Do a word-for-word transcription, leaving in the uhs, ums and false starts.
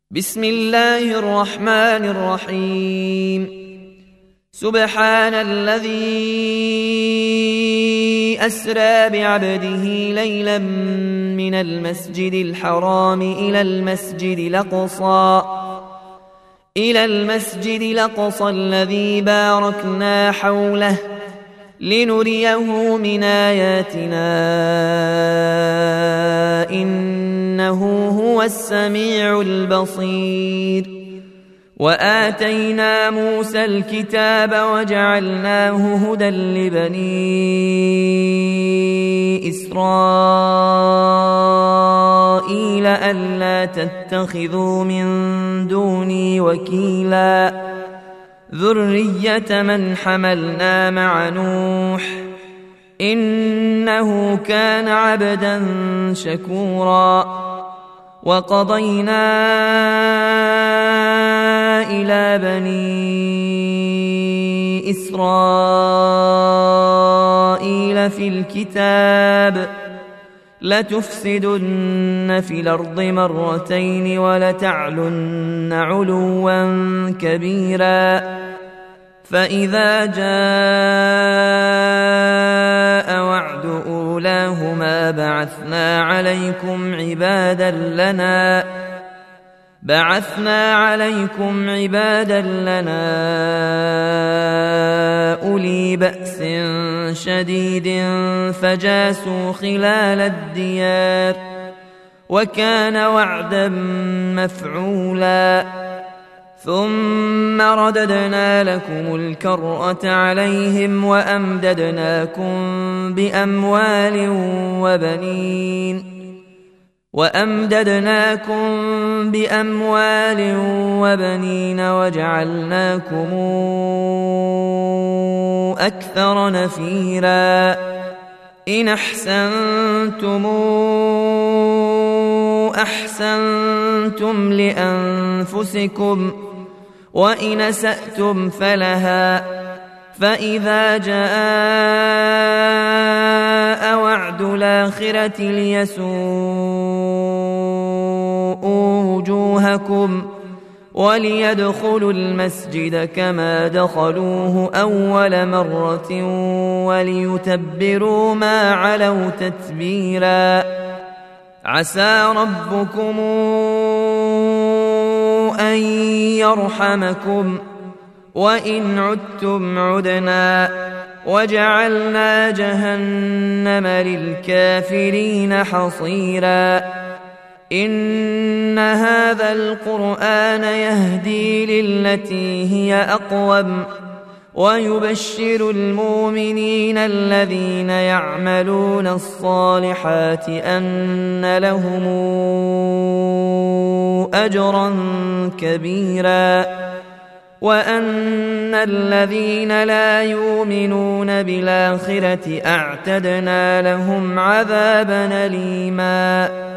بسم الله الرحمن الرحيم. سبحان الذي أسرى بعبده ليلا من المسجد الحرام إلى المسجد الأقصى إلى المسجد الأقصى الذي باركنا حوله لنريه من آياتنا إنه هو السميع البصير. وآتينا موسى الكتاب وجعلناه هدى لبني إسرائيل ألا تتخذوا من دوني وكيلا ذرية من حملنا مع نوح إنه كان عبدا شكورا. وقضينا إلى بني إسرائيل في الكتاب لتفسدن في الأرض مرتين ولتعلن علوا كبيرا. فإذا جاء وعد أولاهما بعثنا عليكم عبادا لنا بعثنا عليكم عبادا لنا أولي بأس شديد فجاسوا خلال الديار وكان وعدا مفعولا. ثم رددنا لكم الكرة عليهم وأمددناكم بأموال وبنين وأمددناكم بأموال وبنين وجعلناكم أكثر نفيرا. إن أحسنتم أحسنتم لأنفسكم وإن أسأتم فلها. فإذا جاء وعد الآخرة ليسوءوا وجوهكم وليدخلوا المسجد كما دخلوه أول مرة وليتبروا ما علوا تتبيرا. عسى ربكم أن يرحمكم وإن عدتم عدنا وجعلنا جهنم للكافرين حصيرا. إن هذا القرآن يهدي للتي هي أقوم ويبشر المؤمنين الذين يعملون الصالحات أن لهم أجرا كبيرا وأن الذين لا يؤمنون بالآخرة أعتدنا لهم عذابا أليما.